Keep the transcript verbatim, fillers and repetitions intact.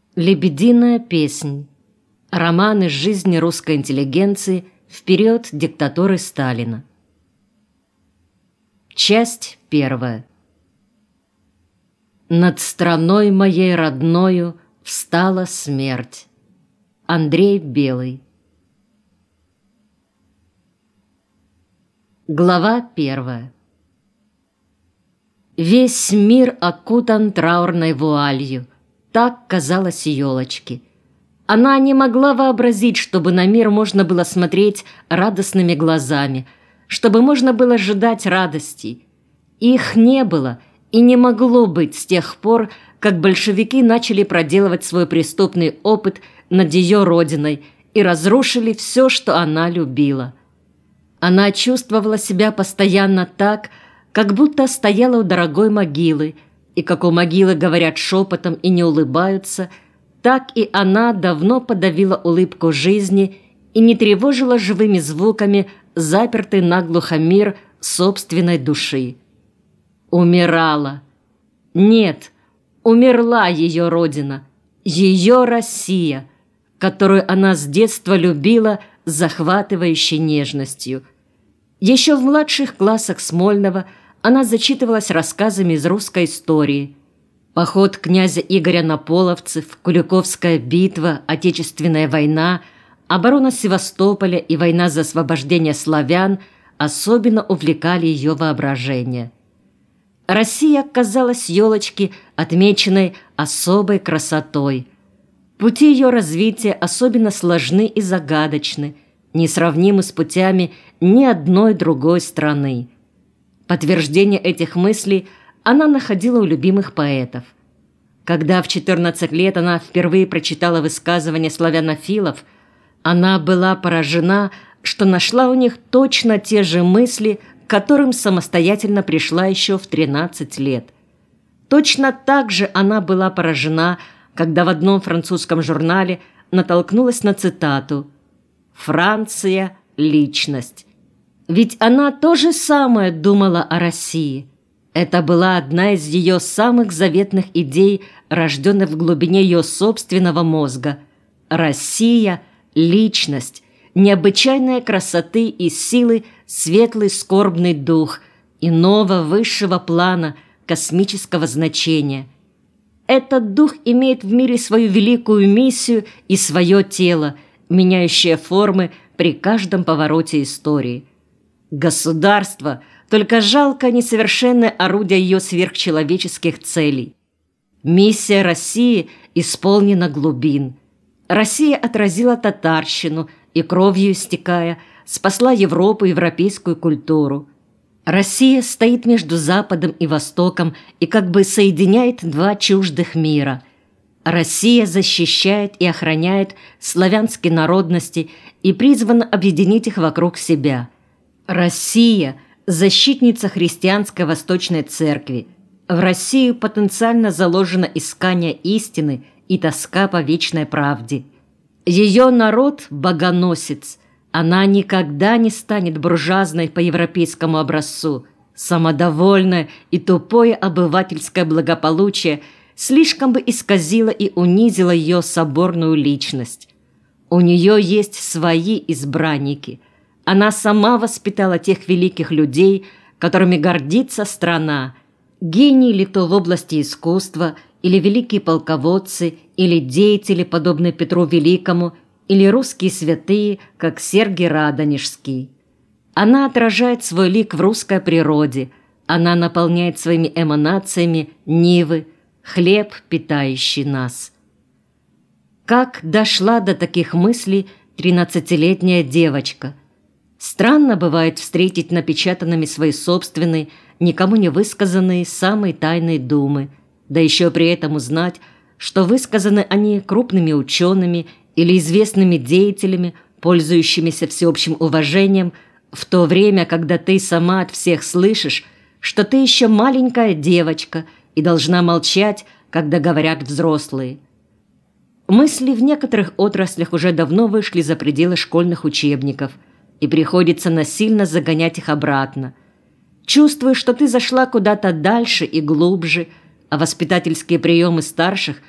Лебединая песнь. Роман из жизни русской интеллигенции в период диктатуры Сталина. Часть первая. Над страной моей родною встала смерть. Андрей Белый. Глава первая. Весь мир окутан траурной вуалью. Так казалось елочке. Она не могла вообразить, чтобы на мир можно было смотреть радостными глазами, чтобы можно было ожидать радостей. Их не было и не могло быть с тех пор, как большевики начали проделывать свой преступный опыт над ее родиной и разрушили все, что она любила. Она чувствовала себя постоянно так, как будто стояла у дорогой могилы, и как у могилы говорят шепотом и не улыбаются, так и она давно подавила улыбку жизни и не тревожила живыми звуками запертый наглухо мир собственной души. Умирала. Нет, умерла ее родина, ее Россия, которую она с детства любила захватывающей нежностью. Еще в младших классах Смольного она зачитывалась рассказами из русской истории. Поход князя Игоря на половцев, Куликовская битва, Отечественная война, оборона Севастополя и война за освобождение славян особенно увлекали ее воображение. Россия казалась елочке, отмеченной особой красотой. Пути ее развития особенно сложны и загадочны, несравнимы с путями ни одной другой страны. Подтверждение этих мыслей она находила у любимых поэтов. Когда в четырнадцать лет она впервые прочитала высказывания славянофилов, она была поражена, что нашла у них точно те же мысли, к которым самостоятельно пришла еще в тринадцать лет. Точно так же она была поражена, когда в одном французском журнале натолкнулась на цитату «Франция – личность». Ведь она то же самое думала о России. Это была одна из ее самых заветных идей, рожденных в глубине ее собственного мозга. Россия – личность, необычайная красоты и силы, светлый скорбный дух, иного высшего плана, космического значения. Этот дух имеет в мире свою великую миссию и свое тело, меняющее формы при каждом повороте истории. Государство – только жалкое несовершенное орудие ее сверхчеловеческих целей. Миссия России исполнена глубин. Россия отразила татарщину и, кровью истекая, спасла Европу и европейскую культуру. Россия стоит между Западом и Востоком и как бы соединяет два чуждых мира. Россия защищает и охраняет славянские народности и призвана объединить их вокруг себя. Россия – защитница христианской Восточной Церкви. В Россию потенциально заложено искание истины и тоска по вечной правде. Ее народ – богоносец. Она никогда не станет буржуазной по европейскому образцу. Самодовольное и тупое обывательское благополучие слишком бы исказило и унизило ее соборную личность. У нее есть свои избранники. Она сама воспитала тех великих людей, которыми гордится страна. Гении ли то в области искусства, или великие полководцы, или деятели, подобные Петру Великому, или русские святые, как Сергий Радонежский. Она отражает свой лик в русской природе. Она наполняет своими эманациями нивы, хлеб, питающий нас. Как дошла до таких мыслей тринадцатилетняя девочка? Странно бывает встретить напечатанными свои собственные, никому не высказанные самые тайные думы, да еще при этом узнать, что высказаны они крупными учеными или известными деятелями, пользующимися всеобщим уважением, в то время, когда ты сама от всех слышишь, что ты еще маленькая девочка и должна молчать, когда говорят взрослые. Мысли в некоторых отраслях уже давно вышли за пределы школьных учебников, и приходится насильно загонять их обратно. Чувствуешь, что ты зашла куда-то дальше и глубже, а воспитательские приемы старших